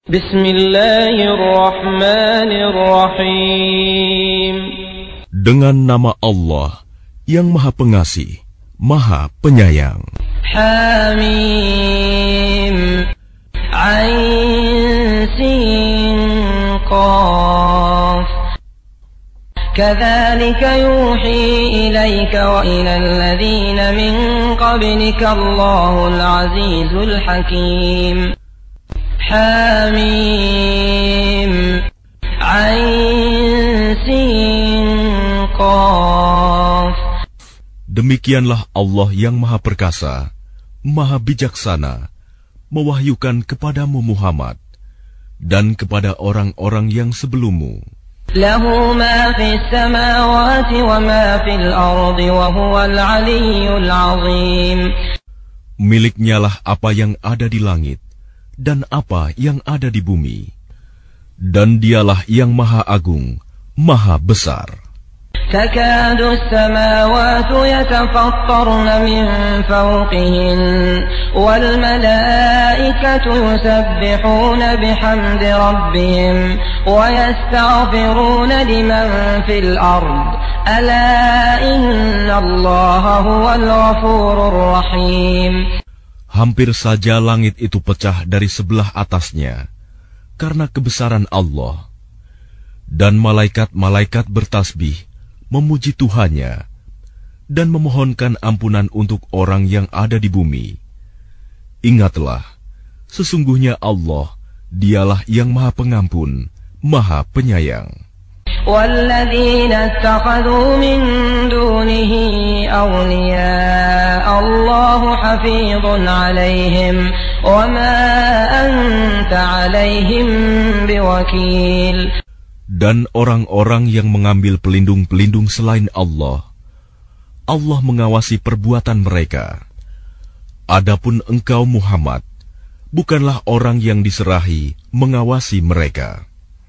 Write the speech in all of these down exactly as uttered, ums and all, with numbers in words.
Bismillahirrahmanirrahim. Dengan nama Allah yang Maha Pengasih, Maha Penyayang. Hamim. Ain Sin Qaf. Kadzalika yuhi ilaika wa ilal ladzina min qablika Allahul Azizul Hakim. Hamim. Ain Sin Qaf. Demikianlah Allah yang Maha Perkasa, Maha Bijaksana, mewahyukan kepadamu Muhammad dan kepada orang-orang yang sebelummu. Lahu ma fis samawati wa ma fil ardi wa huwal aliyyul azim. Miliknyalah apa yang ada di langit dan apa yang ada di bumi, dan dialah yang Maha Agung, Maha Besar. Takadu as-samawati yatafattarna min fawqihin wal malaikatu yusabbihuna bihamdi rabbihim wa yastaghfiruna liman fil ard. Ala inna Allaha huwal ghafurur rahim. Hampir saja langit itu pecah dari sebelah atasnya karena kebesaran Allah, dan malaikat-malaikat bertasbih memuji Tuhannya dan memohonkan ampunan untuk orang yang ada di bumi. Ingatlah, sesungguhnya Allah, dialah yang Maha Pengampun, Maha Penyayang. وَالَّذِينَ اتَّخَذُوا مِن دُونِهِ أَوْلِيَاءَ اللَّهُ حَفِيظٌ عَلَيْهِمْ وَمَا أَنْتَ عَلَيْهِمْ بِوَكِيلٍ. Dan orang-orang yang mengambil pelindung-pelindung selain Allah, Allah mengawasi perbuatan mereka. Adapun engkau Muhammad, bukanlah orang yang diserahi mengawasi mereka.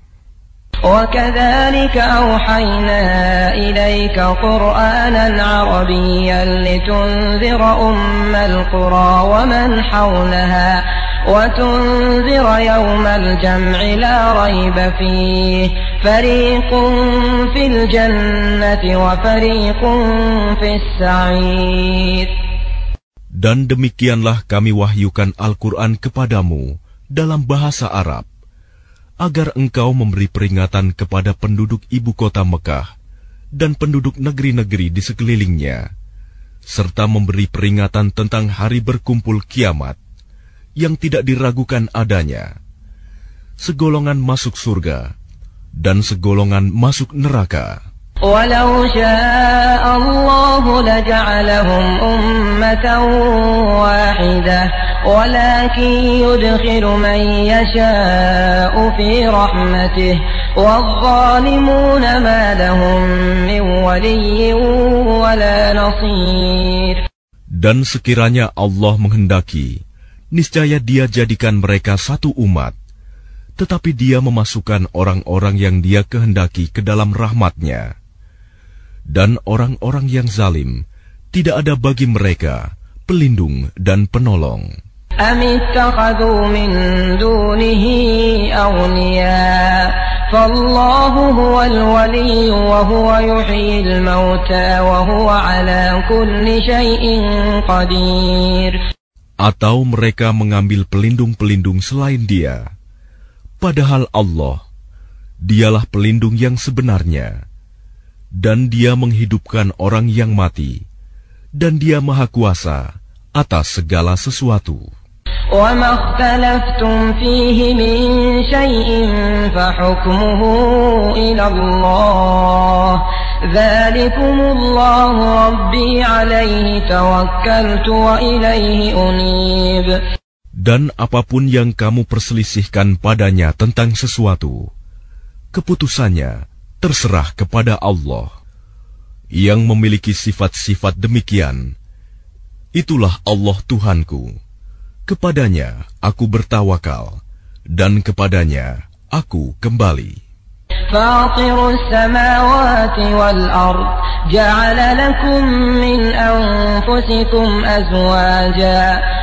وَكَذَلِكَ أَوْحَيْنَا إِلَيْكَ قُرْآنًا عَرَبِيًّا لِتُنذِرَ أُمَّ الْقُرَى وَمَنْ حَوْلَهَا وَتُنذِرَ يَوْمَ الْجَمْعِ لَا رَيْبَ فِيهِ فَرِيقٌ فِي الْجَنَّةِ وَفَرِيقٌ فِي السَّعِيرِ. Dan demikianlah kami wahyukan Al-Quran kepadamu dalam bahasa Arab, agar engkau memberi peringatan kepada penduduk ibu kota Mekah dan penduduk negeri-negeri di sekelilingnya, serta memberi peringatan tentang hari berkumpul kiamat yang tidak diragukan adanya. Segolongan masuk surga dan segolongan masuk neraka. وَلَوْ شَاءَ اللَّهُ لَجَعَلَهُمْ أُمَّةً وَاحِدَةً وَلَكِنْ يُدْخِلُ مَنْ يَشَاءُ فِي رَحْمَتِهِ وَالظَّالِمُونَ مَا لَهُمْ مِنْ وَلِيٍّ وَلَا نَصِيرٍ. Dan sekiranya Allah menghendaki, niscaya Dia jadikan mereka satu umat, tetapi Dia memasukkan orang-orang yang Dia kehendaki ke dalam rahmat-Nya. Dan orang-orang yang zalim, tidak ada bagi mereka pelindung dan penolong. أَمِ اتَّخَذُوا مِن دُونِهِ أَوْلِيَاءَ فَاللَّهُ هُوَ الْوَلِيُّ وَهُوَ يُحْيِي الْمَوْتَى وَهُوَ عَلَى كُلِّ شَيْءٍ قَدِيرٌ. Atau mereka mengambil pelindung-pelindung selain Dia, padahal Allah, Dialah pelindung yang sebenarnya, dan Dia menghidupkan orang yang mati, dan Dia Maha Kuasa atas segala sesuatu. وَمَا اخْتَلَفْتُمْ فِيهِ مِنْ شَيْءٍ فَحُكْمُهُ إِلَى اللَّهِ ذَلِكُمُ اللَّهُ رَبِّي عَلَيْهِ تَوَكَّلْتُ وَإِلَيْهِ أُنِيبُ. Dan apapun yang kamu perselisihkan padanya tentang sesuatu, keputusannya terserah kepada Allah. Yang memiliki sifat-sifat demikian, itulah Allah Tuhanku. Kepadanya aku bertawakal, dan kepadanya aku kembali. Fatirus samawati wal ard, ja'ala lakum min anfusikum azwaja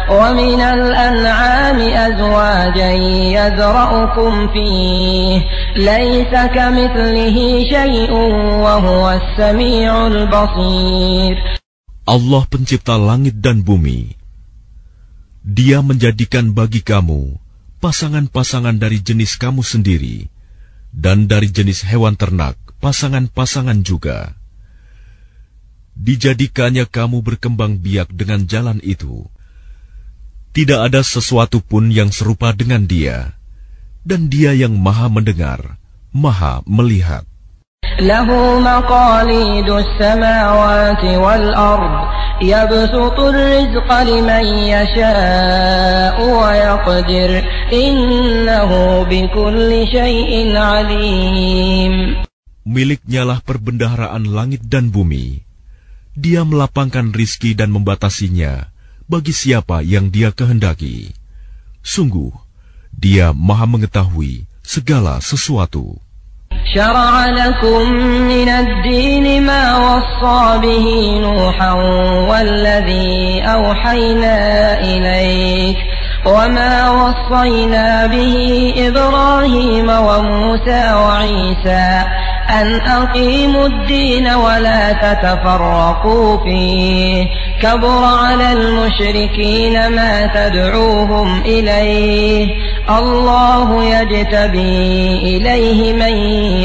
ومن الأنعام أزواجا يذرأكم فيه ليس كمثله شيء وهو السميع البصير. Allah pencipta langit dan bumi. Dia menjadikan bagi kamu pasangan-pasangan dari jenis kamu sendiri, dan dari jenis hewan ternak pasangan-pasangan juga. Dijadikannya kamu berkembang biak dengan jalan itu. Tidak ada sesuatu pun yang serupa dengan Dia, dan Dia yang Maha Mendengar, Maha Melihat. Lahu maqalidus samawati wal ard yabsutur rizqa liman yasha'u wa yaqdir innahu bikulli syai'in alim. Miliknya lah perbendaharaan langit dan bumi. Dia melapangkan rizki dan membatasinya bagi siapa yang Dia kehendaki. Sungguh, Dia Maha mengetahui segala sesuatu. شرع لكم من الدين ما وصى به نوحا والذي أوحينا إليك وما وصينا به إبراهيم وموسى وعيسى أن أقيموا الدين ولا تتفرقوا فيه كبر على المشركين ما تدعوهم إليه الله يجتبي إليه من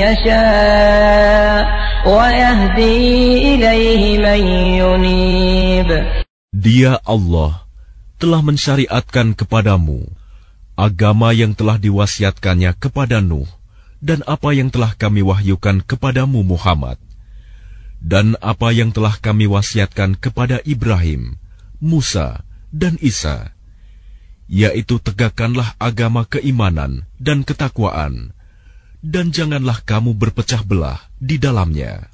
يشاء ويهدي إليه من ينيب. Dia Allah telah mensyariatkan kepadamu agama yang telah diwasiatkannya kepada Nuh dan apa yang telah kami wahyukan kepadamu Muhammad dan apa yang telah kami wasiatkan kepada Ibrahim, Musa dan Isa, yaitu tegakkanlah agama keimanan dan ketakwaan, dan janganlah kamu berpecah belah di dalamnya.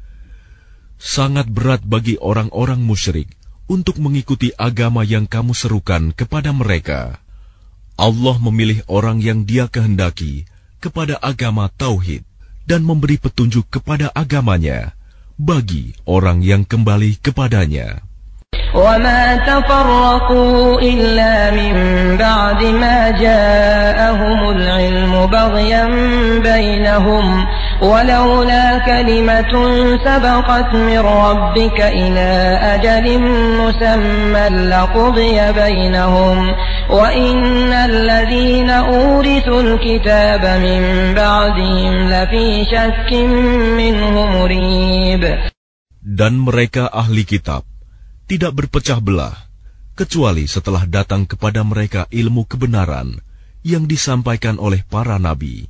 Sangat berat bagi orang-orang musyrik untuk mengikuti agama yang kamu serukan kepada mereka. Allah memilih orang yang Dia kehendaki kepada agama tauhid dan memberi petunjuk kepada agamanya bagi orang yang kembali kepadanya. وَمَا تَفَرَّقُوا إِلَّا مِن بَعْدِ مَا جَاءَهُمُ الْعِلْمُ بَغْيًا بَيْنَهُمْ وَلَوْلَا كَلِمَةٌ سَبَقَتْ مِن رَّبِّكَ إِلَىٰ أَجَلٍ مُّسَمًّى لَّقُضِيَ بَيْنَهُمْ وَإِنَّ الَّذِينَ أُورِثُوا الْكِتَابَ مِن بَعْدِهِمْ لَفِي شَكٍّ مِّنْهُ مُرِيبٍ. Dan mereka ahli kitab tidak berpecah belah, kecuali setelah datang kepada mereka ilmu kebenaran yang disampaikan oleh para nabi.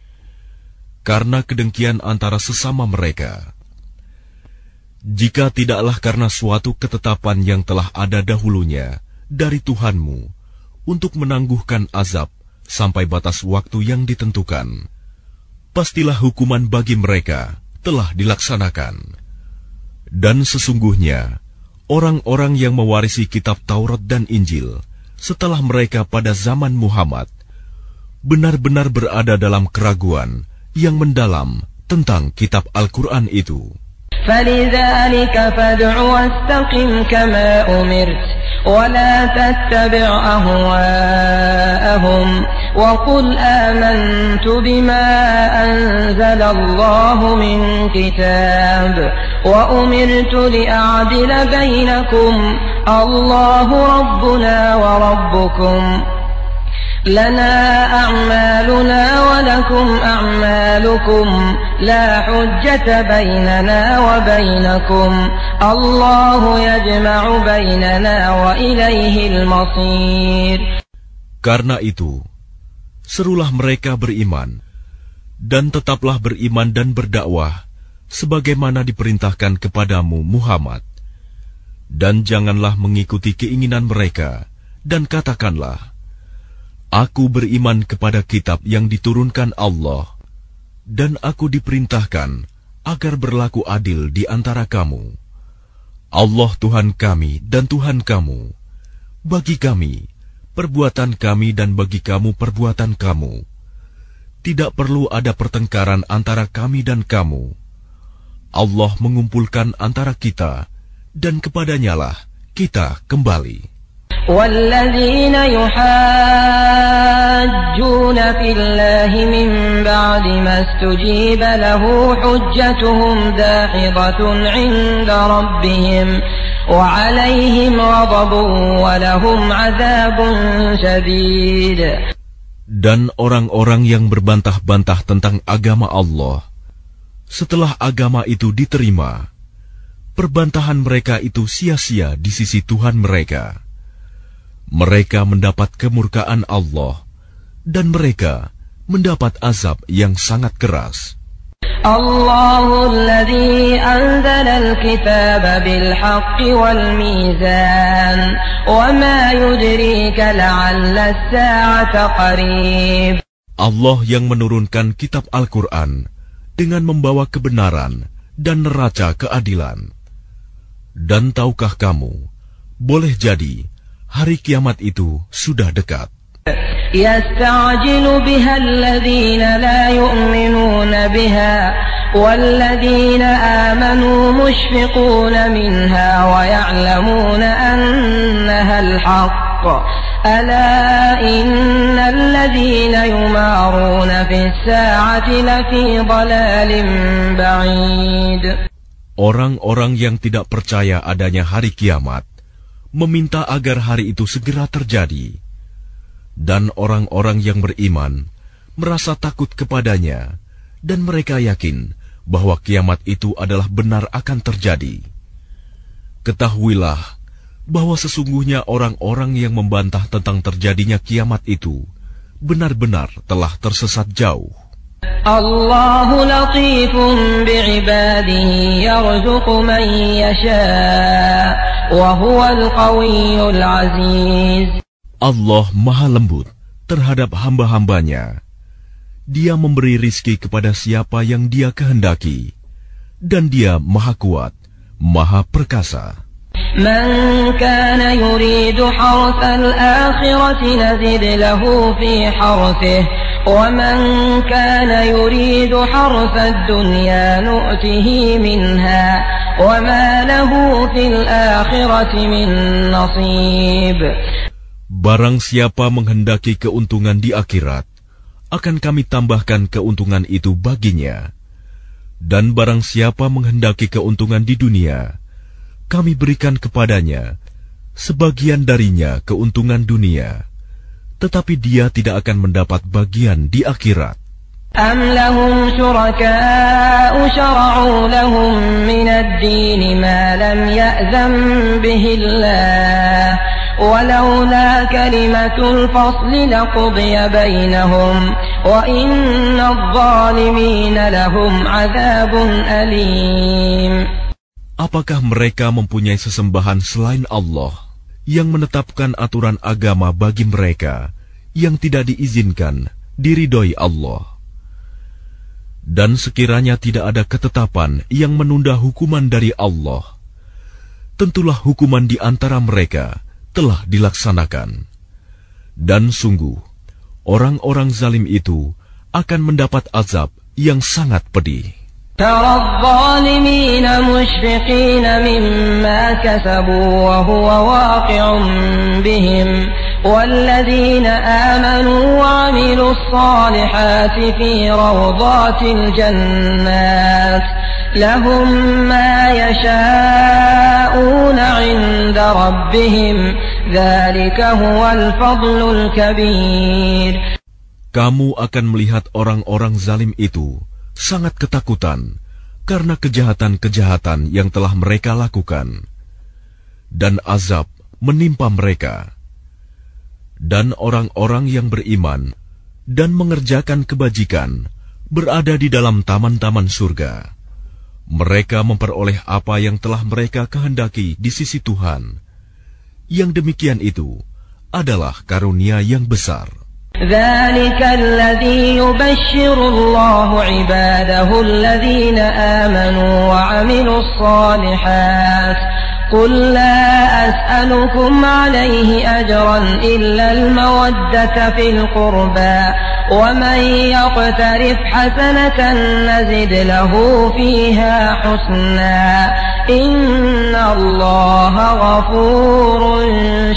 Karena kedengkian antara sesama mereka. Jika tidaklah karena suatu ketetapan yang telah ada dahulunya dari Tuhanmu untuk menangguhkan azab sampai batas waktu yang ditentukan, pastilah hukuman bagi mereka telah dilaksanakan. Dan sesungguhnya, orang-orang yang mewarisi kitab Taurat dan Injil setelah mereka pada zaman Muhammad benar-benar berada dalam keraguan yang mendalam tentang kitab Al-Quran itu. فَلِذَلِكَ فَادْعُ وَاسْتَقِمْ كَمَا أُمِرْتَ وَلَا تَتَّبِعْ أَهْوَاءَهُمْ وَقُلْ آمَنْتُ بِمَا أَنزَلَ اللَّهُ مِنْ كِتَابٍ وَأُمِرْتُ لِأَعْدِلَ بَيْنَكُمْ اللَّهُ رَبُّنَا وَرَبُّكُمْ لَنَا أَعْمَالُنَا وَلَكُمْ أَعْمَالُكُمْ لَا حُجَّةَ بَيْنَنَا وَبَيْنَكُمْ اللَّهُ يَجْمَعُ بَيْنَنَا وَإِلَيْهِ الْمَصِيرُ. Karena itu, serulah mereka beriman, dan tetaplah beriman dan berdakwah, sebagaimana diperintahkan kepadamu Muhammad. Dan janganlah mengikuti keinginan mereka, dan katakanlah, Aku beriman kepada kitab yang diturunkan Allah, dan aku diperintahkan agar berlaku adil di antara kamu. Allah Tuhan kami dan Tuhan kamu. Bagi kami, perbuatan kami dan bagi kamu perbuatan kamu. Tidak perlu ada pertengkaran antara kami dan kamu. Allah mengumpulkan antara kita, dan kepadanyalah kita kembali. والذين يحاجون في الله من بعد ما استجيب له حجتهم داحضة عند ربهم وعليهم غضب ولهم عذاب شديد. Dan orang-orang yang berbantah-bantah tentang agama Allah, setelah agama itu diterima, perbantahan mereka itu sia-sia di sisi Tuhan mereka. Mereka mendapat kemurkaan Allah, dan mereka mendapat azab yang sangat keras. Allahu alladhi anzala al-kitaba bil-haqqi wal-mizan, wa ma yudrika la'alla as-sa'ata qarib. Allah yang menurunkan kitab Al-Quran dengan membawa kebenaran dan neraca keadilan. Dan tahukah kamu, boleh jadi hari kiamat itu sudah dekat. يستعجل بها الذين لا يؤمنون بها والذين آمنوا مشفقون منها ويعلمون أنها الحق ألا إن الذين يمارون في الساعة لفي ضلال بعيد. Orang-orang yang tidak percaya adanya hari kiamat meminta agar hari itu segera terjadi, dan orang-orang yang beriman merasa takut kepadanya, dan mereka yakin bahwa kiamat itu adalah benar akan terjadi. Ketahuilah bahwa sesungguhnya orang-orang yang membantah tentang terjadinya kiamat itu benar-benar telah tersesat jauh. Allahu latifun bi'ibadihi yarzuqu man yasha' wa huwal qawiyyul aziz. Allah maha lembut terhadap hamba-hambanya. Dia memberi rizki kepada siapa yang Dia kehendaki, dan Dia maha kuat, maha perkasa. Man kana yuridu harsal akhirati nazid lahu fi harsihi wa man kana yuridu harsad dunya nu'tihi minha wa ma lahu fil akhirati min nasib. Barang siapa menghendaki keuntungan di akhirat, akan kami tambahkan keuntungan itu baginya. Dan barang siapa menghendaki keuntungan di dunia, kami berikan kepadanya sebagian darinya keuntungan dunia, tetapi dia tidak akan mendapat bagian di akhirat. Am lahum syuraka'u syara'u lahum minad dini ma lam ya'zam bihillah ولولا كلمة الفصل لقضي بينهم وإن الظالمين لهم عذاب أليم. Apakah mereka mempunyai sesembahan selain Allah yang menetapkan aturan agama bagi mereka yang tidak diizinkan diridhoi Allah? Dan sekiranya tidak ada ketetapan yang menunda hukuman dari Allah, tentulah hukuman di antara mereka telah dilaksanakan. Dan sungguh, orang-orang zalim itu akan mendapat azab yang sangat pedih. ترى الظالمين مشفقين مما كسبوا وهو واقع بهم والذين آمنوا وعملوا الصالحات في روضات الجنات لهم ما يشاءون عند ربهم ذلك هو الفضل الكبير. Kamu akan melihat orang-orang zalim itu sangat ketakutan karena kejahatan-kejahatan yang telah mereka lakukan, dan azab menimpa mereka. Dan orang-orang yang beriman dan mengerjakan kebajikan berada di dalam taman-taman surga. Mereka memperoleh apa yang telah mereka kehendaki di sisi Tuhan. Yang demikian itu adalah karunia yang besar. ذلك الذي يبشر الله عباده الذين آمنوا وعملوا الصالحات قل لا أسألكم عليه أجرا إلا المودة في القربى ومن يقترف حسنة نزد له فيها حسنا Inna Allaha ghafurun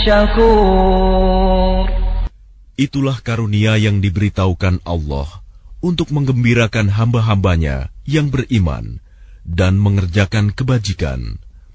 syakur. Itulah karunia yang diberitahukan Allah untuk menggembirakan hamba-hambanya yang beriman dan mengerjakan kebajikan.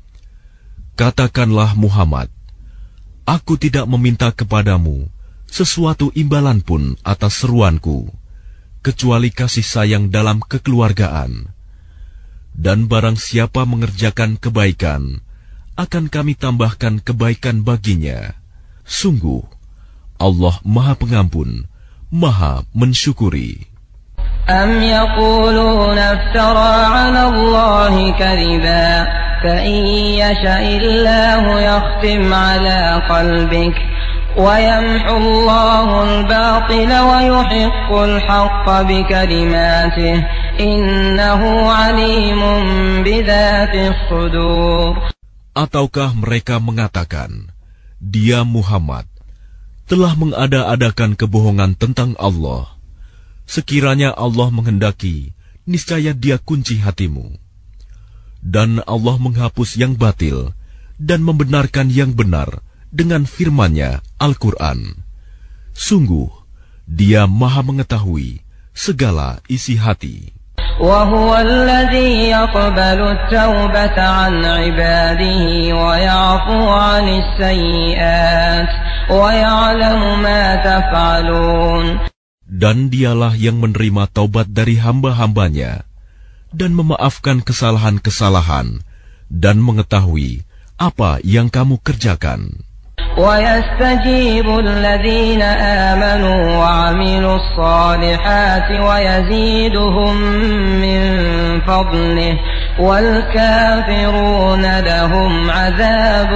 Katakanlah Muhammad, aku tidak meminta kepadamu sesuatu imbalan pun atas seruanku, kecuali kasih sayang dalam kekeluargaan. Dan barang siapa mengerjakan kebaikan, akan kami tambahkan kebaikan baginya. Sungguh, Allah Maha Pengampun, Maha Mensyukuri. Am yaquluna iftara 'ala Allahi kadhiba fa in yasha'illahu yakhtim 'ala qalbik wa yamhu Allahu al-batila wa yuhiqqu al-haqqa bikalimatihi innahu 'alimun bidzatis sudur. Ataukah mereka mengatakan, dia Muhammad telah mengada-adakan kebohongan tentang Allah. Sekiranya Allah menghendaki, niscaya Dia kunci hatimu. Dan Allah menghapus yang batil dan membenarkan yang benar dengan firman-Nya Al-Quran. Sungguh, Dia Maha mengetahui segala isi hati. وَهُوَ الَّذِي يَقْبَلُ التَّوْبَةَ عَنْ عِبَادِهِ وَيَعْفُو عَنِ السَّيِّئَاتِ وَيَعْلَمُ مَا تَفْعَلُونَ. Dan Dialah yang menerima taubat dari hamba-hambanya dan memaafkan kesalahan-kesalahan dan mengetahui apa yang kamu kerjakan. وَيَسْتَجِيبُ الَّذِينَ آمَنُوا وَعَمِلُوا الصَّالِحَاتِ وَيَزِيدُهُم مِّن فَضْلِهِ وَالْكَافِرُونَ لَهُمْ عَذَابٌ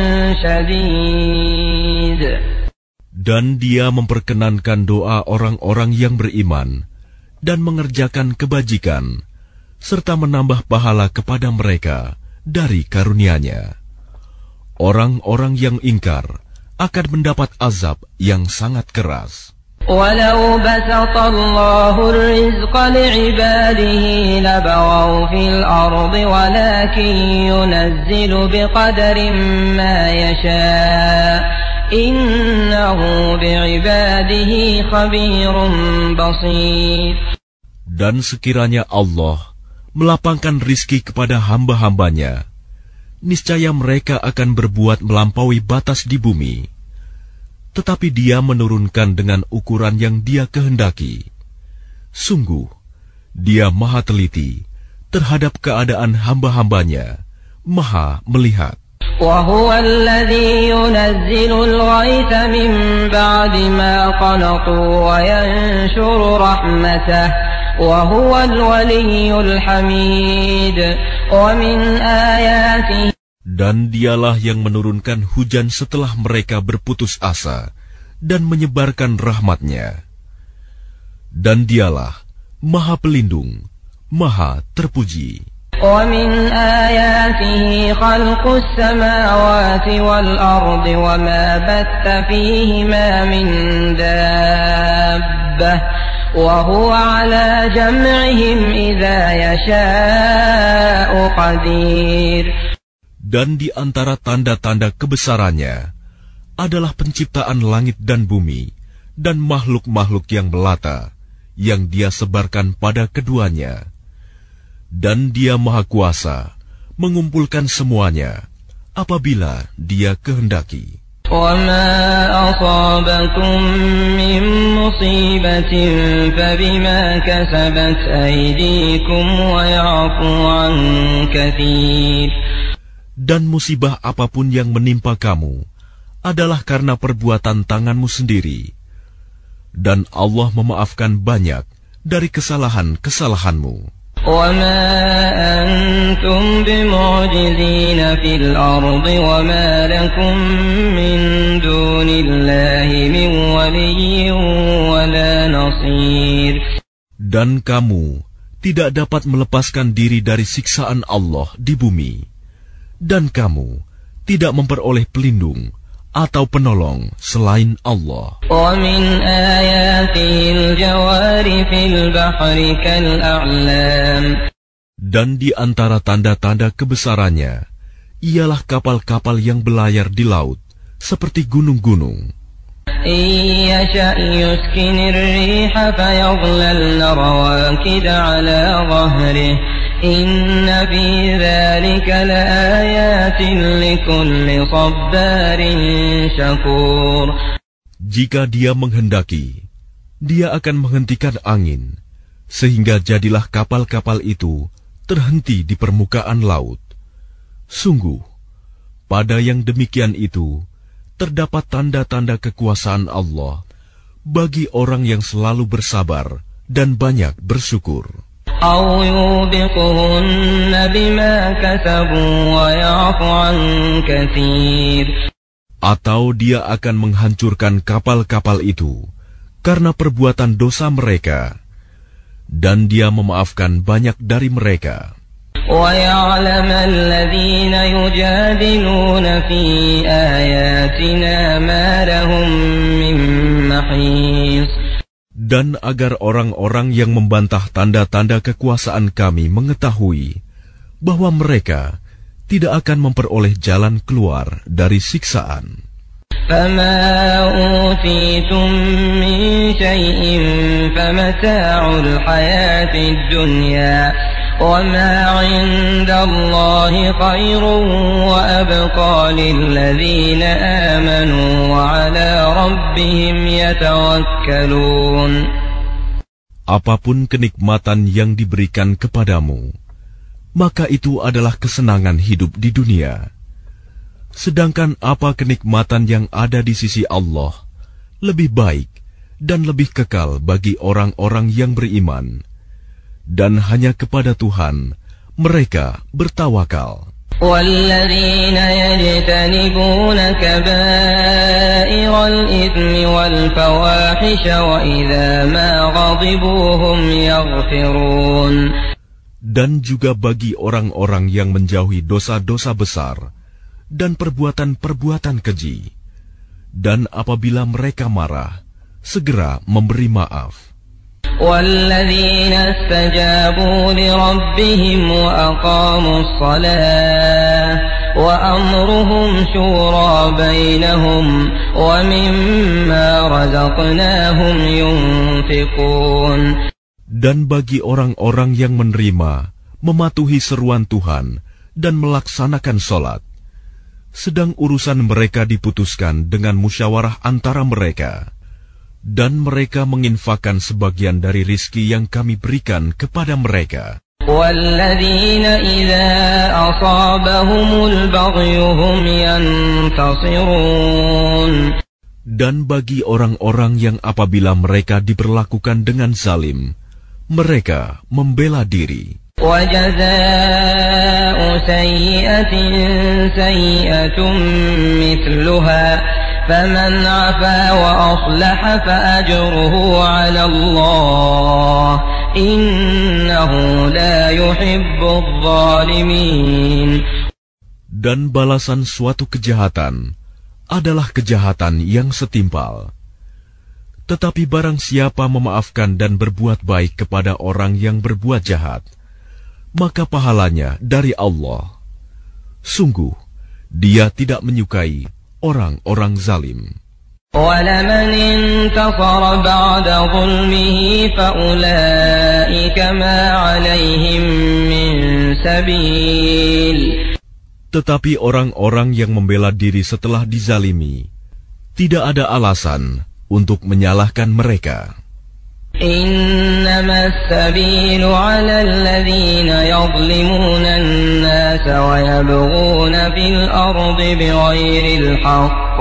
شَدِيدٌ. Dan Dia memperkenankan doa orang-orang yang beriman dan mengerjakan kebajikan, serta menambah pahala kepada mereka dari karunia-Nya. Orang-orang yang ingkar akan mendapat azab yang sangat keras. وَلَوْ بَسَطَ اللَّهُ الرِّزْقَ لِعِبَادِهِ لَبَغَوْا فِي الْأَرْضِ وَلَكِنْ يُنَزِّلُ بِقَدَرٍ مَا يَشَاءُ إِنَّهُ بِعِبَادِهِ خَبِيرٌ بَصِيرٌ. Dan sekiranya Allah melapangkan rizki kepada hamba-hambanya, niscaya mereka akan berbuat melampaui batas di bumi. Tetapi Dia menurunkan dengan ukuran yang Dia kehendaki. Sungguh, Dia Maha teliti terhadap keadaan hamba-hambanya, Maha melihat. وَهُوَ الَّذِي يُنَزِّلُ الْغَيْثَ مِن بَعْدِ مَا قَنَطُوا وَيَنشُرُ رَحْمَتَهُ وَهُوَ الْوَلِيُّ الْحَمِيدُ وَمِنْ آيَاتِهِ. Dan Dialah yang menurunkan hujan setelah mereka berputus asa dan menyebarkan rahmat-Nya. Dan Dialah Maha Pelindung, Maha Terpuji. وَمِنْ آيَاتِهِ خَلْقُ السَّمَاوَاتِ وَالْأَرْضِ وَمَا بَثَّ فِيهِمَا مِنْ دَابَّةٍ وَهُوَ عَلَى جَمْعِهِمْ إِذَا يَشَاءُ قَدِيرٌ. Dan di antara tanda-tanda kebesarannya adalah penciptaan langit dan bumi dan makhluk-makhluk yang melata yang Dia sebarkan pada keduanya. Dan Dia Maha Kuasa mengumpulkan semuanya apabila Dia kehendaki. وَمَا أَصَابَكُم مِّن مُّصِيبَةٍ فَبِمَا كَسَبَتْ أَيْدِيكُمْ وَيَعْفُو عَن كَثِيرٍ. Dan musibah apapun yang menimpa kamu adalah karena perbuatan tanganmu sendiri. Dan Allah memaafkan banyak dari kesalahan-kesalahanmu. وَمَا أَنْتُمْ بِمُعْجِزِينَ فِي الْأَرْضِ وَمَا لَكُمْ مِنْ دُونِ اللَّهِ مِنْ وَلِيٍّ وَلَا نَصِيرٍ. Dan kamu tidak dapat melepaskan diri dari siksaan Allah di bumi, dan kamu tidak memperoleh pelindung atau penolong selain Allah. وَمِنْ آيَاتِهِ الْجَوَارِ فِي الْبَحْرِ كَالْأَعْلَامِ. Dan di antara tanda-tanda kebesarannya ialah kapal-kapal yang belayar di laut seperti gunung-gunung. Jika dia menghendaki, dia akan menghentikan angin, sehingga jadilah kapal-kapal itu terhenti di permukaan laut. Sungguh, pada yang demikian itu terdapat tanda-tanda kekuasaan Allah bagi orang yang selalu bersabar dan banyak bersyukur. Atau dia akan menghancurkan kapal-kapal itu karena perbuatan dosa mereka, dan dia memaafkan banyak dari mereka. Dan agar orang-orang yang membantah tanda-tanda kekuasaan kami mengetahui bahwa mereka tidak akan memperoleh jalan keluar dari siksaan. فَمَا أُوتِيتُم مِّن شَيْءٍ فَمَتَاعُ الْحَيَاةِ الدُّنْيَا وَمَا عِندَ اللَّهِ خَيْرٌ وَأَبْقَىٰ لِلَّذِينَ آمَنُوا وَعَلَىٰ رَبِّهِمْ يَتَوَكَّلُونَ. Apapun kenikmatan yang diberikan kepadamu, maka itu adalah kesenangan hidup di dunia. Sedangkan apa kenikmatan yang ada di sisi Allah lebih baik dan lebih kekal bagi orang-orang yang beriman, dan hanya kepada Tuhan mereka bertawakal. وَالَّذِينَ يَجْتَنِبُونَ كَبَائِرَ الْإِثْمِ وَالْفَوَاحِشَ وَإِذَا مَا غَضِبُوا هُمْ يَغْفِرُونَ. Dan juga bagi orang-orang yang menjauhi dosa-dosa besar dan perbuatan-perbuatan keji, dan apabila mereka marah, segera memberi maaf. وَالَّذِينَ اسْتَجَابُوا لِرَبِّهِمْ وَأَقَامُوا الصَّلَاةَ وَأَمْرُهُمْ شُورَى بَيْنَهُمْ وَمِمَّا رَزَقْنَاهُمْ يُنْفِقُونَ. Dan bagi orang-orang yang menerima, mematuhi seruan Tuhan, dan melaksanakan sholat, sedang urusan mereka diputuskan dengan musyawarah antara mereka, dan mereka menginfakkan sebagian dari rizki yang kami berikan kepada mereka. وَالَّذِينَ إِذَا أَصَابَهُمُ الْبَغْيُ هُمْ يَنْتَصِرُونَ. Dan bagi orang-orang yang apabila mereka diperlakukan dengan zalim, mereka membela diri. وَجَزَاءُ سَيِّئَةٍ سَيِّئَةٌ مِثْلُهَا فَمَنْ عَفَا وَأَصْلَحَ فَأَجْرُهُ عَلَى اللَّهِ إِنَّهُ لَا يُحِبُّ الظَّالِمِينَ. Dan balasan suatu kejahatan adalah kejahatan yang setimpal. Tetapi barang siapa memaafkan dan berbuat baik kepada orang yang berbuat jahat, maka pahalanya dari Allah. Sungguh, Dia tidak menyukai orang-orang zalim. وَلَمَنِ انْتَصَرَ بَعْدَ ظُلْمِهِ فَأُولَئِكَ مَا عَلَيْهِمْ مِنْ سَبِيلٍ. Tetapi orang-orang yang membela diri setelah dizalimi, tidak ada alasan untuk menyalahkan mereka. إِنَّمَا السَّبِيلُ عَلَى الَّذِينَ يَظْلِمُونَ النَّاسَ وَيَبْغُونَ فِي الْأَرْضِ بِغَيْرِ الْحَقِّ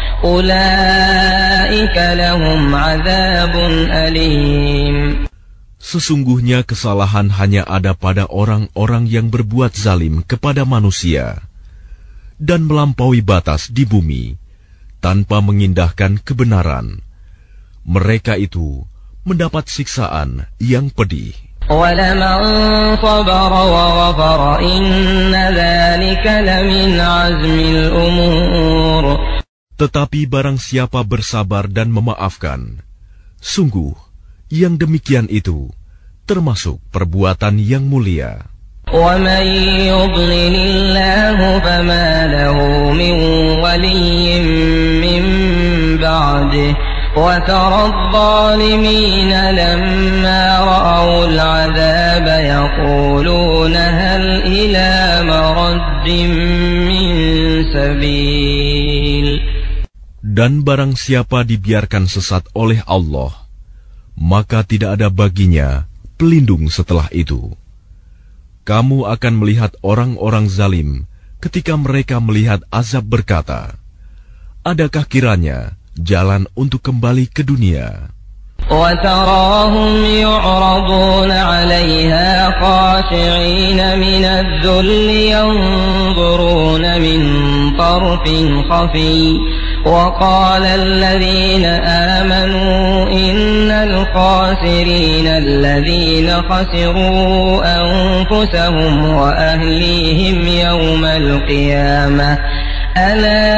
أُولَئِكَ لَهُمْ عَذَابٌ أَلِيمٌ. Sesungguhnya kesalahan hanya ada pada orang-orang yang berbuat zalim kepada manusia dan melampaui batas di bumi tanpa mengindahkan kebenaran. Mereka itu mendapat siksaan yang pedih. وَلَمَنْ صَبَرَ وَغَفَرَ إِنَّ ذَلِكَ لَمِنْ عَزْمِ الْأُمُورِ. Tetapi barang siapa bersabar dan memaafkan, sungguh yang demikian itu termasuk perbuatan yang mulia. ومن يضلل الله فما له من ولي من بعده وترى الظالمين لما رأوا العذاب يقولون هل إلى مرد من سبيل. Dan barang siapa dibiarkan sesat oleh Allah, maka tidak ada baginya pelindung setelah itu. Kamu akan melihat orang-orang zalim ketika mereka melihat azab berkata, adakah kiranya jalan untuk kembali ke dunia? وَتَرَاهُمْ يُعْرَضُونَ عَلَيْهَا خَاشِعِينَ مِنَ الذُّلِّ يَنظُرُونَ مِنْ طَرْفٍ خَفِيٍّ وَقَالَ الَّذِينَ آمَنُوا إِنَّ الْخَاسِرِينَ الَّذِينَ خَسِرُوا أَنفُسَهُمْ وَأَهْلِيهِمْ يَوْمَ الْقِيَامَةِ أَلَا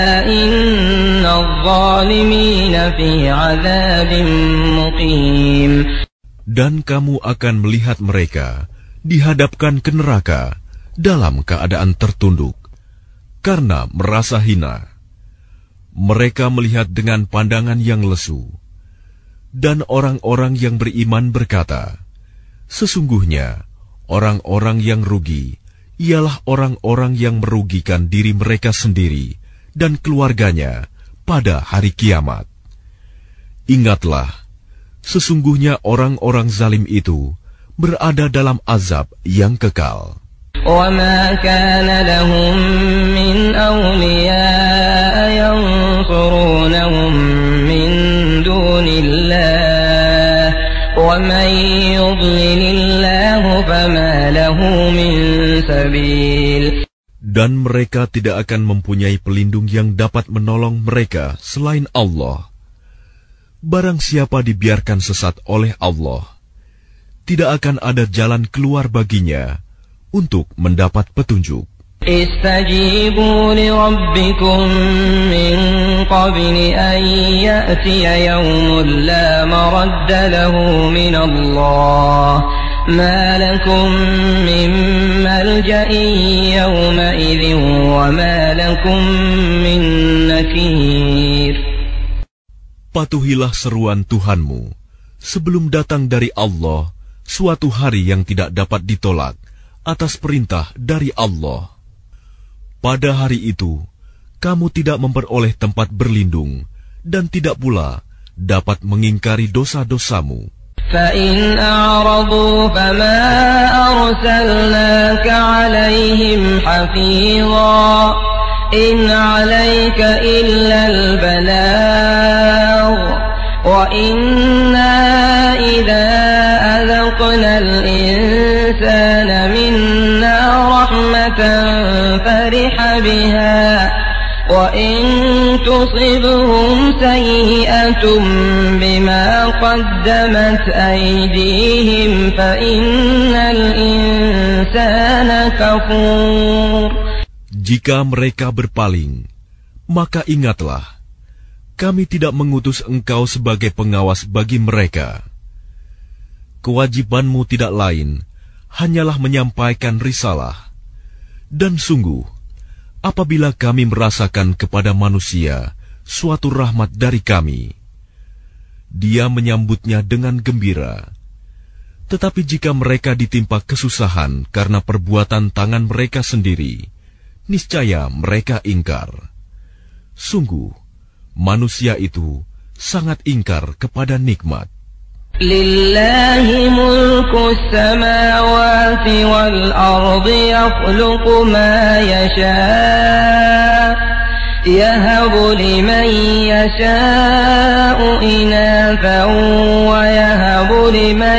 إِنَّ الظَّالِمِينَ فِي عَذَابٍ مُقِيمٍ. Dan kamu akan melihat mereka dihadapkan ke neraka dalam keadaan tertunduk karena merasa hina. Mereka melihat dengan pandangan yang lesu. Dan orang-orang yang beriman berkata, sesungguhnya orang-orang yang rugi ialah orang-orang yang merugikan diri mereka sendiri dan keluarganya pada hari kiamat. Ingatlah, sesungguhnya orang-orang zalim itu berada dalam azab yang kekal. وَمَا كَانَ لَهُم مِّنْ أَوْلِيَاءَ يَنصُرُونَهُم مِّن دُونِ اللَّهِ وَمَن يُضْلِلِ اللَّهُ فَمَا لَهُ مِن سَبِيلٍ. Dan mereka tidak akan mempunyai pelindung yang dapat menolong mereka selain Allah. Barang siapa dibiarkan sesat oleh Allah, tidak akan ada jalan keluar baginya untuk mendapat petunjuk. Istajibu li rabbikum min qabli an ya'tiya yawmun la maradda lahu min Allah ma lakum min malja'in yawma idhin wa ma lakum min nakir. Patuhilah seruan Tuhanmu sebelum datang dari Allah suatu hari yang tidak dapat ditolak atas perintah dari Allah. Pada hari itu, kamu tidak memperoleh tempat berlindung dan tidak pula dapat mengingkari dosa-dosamu. فَإِنْ أَعْرَضُوا فَمَا أَرْسَلْنَاكَ عَلَيْهِمْ حَفِيظًا إِنْ عَلَيْكَ إِلَّا الْبَلَاغُ وَإِنَّا إِذَا أَذَقْنَا الْإِنسَانَ مِنَّا رَحْمَةً فَرِحَ بِهَا وَإِن تُصِبْهُمْ سَيِّئَةٌ بِمَا قَدَّمَتْ أَيْدِيهِمْ فَإِنَّ الْإِنسَانَ كَفُورٌ. Jika mereka berpaling, maka ingatlah, kami tidak mengutus engkau sebagai pengawas bagi mereka. Kewajibanmu tidak lain, hanyalah menyampaikan risalah. Dan sungguh, apabila kami merasakan kepada manusia suatu rahmat dari kami, dia menyambutnya dengan gembira. Tetapi jika mereka ditimpa kesusahan karena perbuatan tangan mereka sendiri, niscaya mereka ingkar. Sungguh, manusia itu sangat ingkar kepada nikmat. Lillahi mulku samawati wal ardi yakhluqu ma yasha' yahabu liman yasha'u inathan wa yahabu liman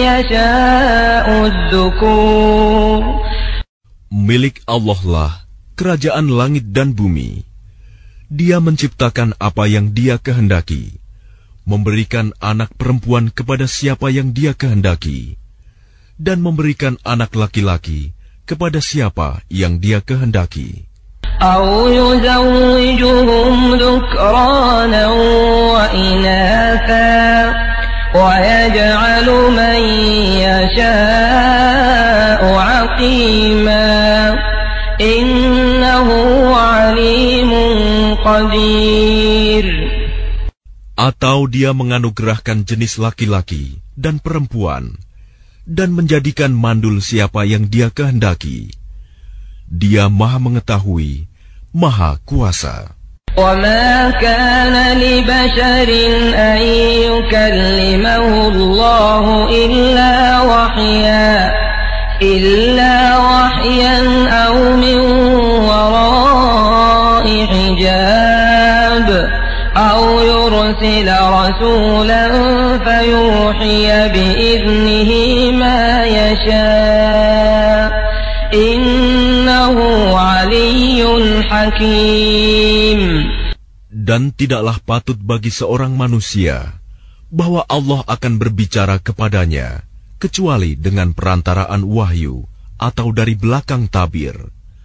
yasha'u adh-dhukur. Milik Allah lah kerajaan langit dan bumi. Dia menciptakan apa yang Dia kehendaki, memberikan anak perempuan kepada siapa yang Dia kehendaki, dan memberikan anak laki-laki kepada siapa yang Dia kehendaki. أو يزوجهم ذكرانا وإناثا ويجعل من يشاء عقيما حكيما إنه عليم قدير. Atau dia menganugerahkan jenis laki-laki dan perempuan dan menjadikan mandul siapa yang dia kehendaki. Dia Maha Mengetahui, Maha Kuasa. وَمَا كَانَ لِبَشَرٍ أَن يُكَلِّمَهُ اللَّهُ إِلَّا وَحْيًا إِلَّا وَحْيًا أَوْ مِنْ وَرَاءِ حِجَابٍ أَوْ يُرْسِلَ رَسُولًا فَيُوحِيَ بِإِذْنِهِ مَا يَشَاءُ إِنَّهُ عَلِيٌّ حَكِيمٌ. Dan tidaklah patut bagi seorang manusia bahwa Allah akan berbicara kepadanya kecuali dengan perantaraan wahyu atau dari belakang tabir,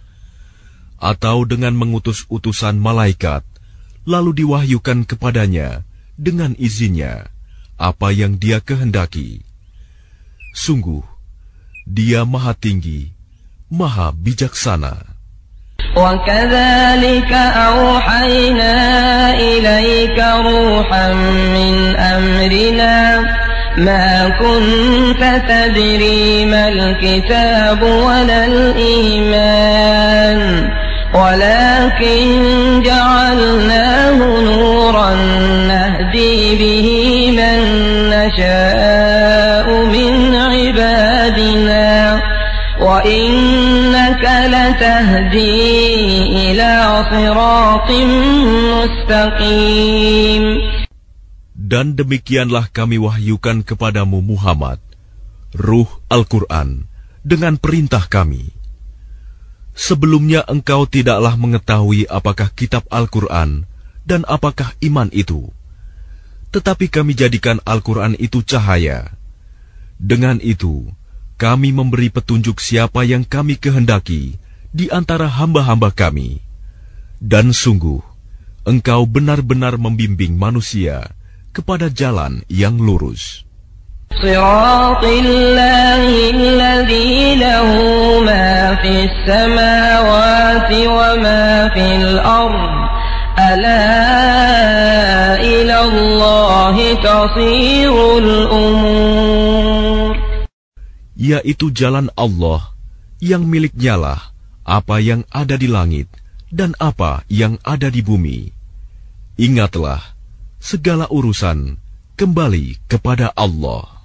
atau dengan mengutus utusan malaikat lalu diwahyukan kepadanya dengan izinnya apa yang dia kehendaki. Sungguh, dia Maha Tinggi, Maha Bijaksana. وَكَذَلِكَ أَوْحَيْنَا إِلَيْكَ رُوحًا مِّنْ أَمْرِنَا مَا كُنْتَ تَدْرِي مَا الْكِتَابُ وَلَا الْإِيمَانُ وَلَكِنْ جَعَلْنَاهُ نُورًا نَهْدِي بِهِ مَن نَّشَاءُ مِنْ عِبَادِنَا وَإِنَّكَ لَتَهْدِي إِلَى صِرَاطٍ مُسْتَقِيمٍ. Dan demikianlah kami wahyukan kepadamu Muhammad, Ruh Al-Quran, dengan perintah kami. Sebelumnya engkau tidaklah mengetahui apakah kitab Al-Quran dan apakah iman itu. Tetapi kami jadikan Al-Quran itu cahaya. Dengan itu, kami memberi petunjuk siapa yang kami kehendaki di antara hamba-hamba kami. Dan sungguh, engkau benar-benar membimbing manusia kepada jalan yang lurus. صراط الله الذي له ما في السماوات وما في الأرض ألا إلى الله تصير الأمور. Yaitu jalan Allah yang miliknyalah apa yang ada di langit dan apa yang ada di bumi. Ingatlah, segala urusan kembali kepada Allah.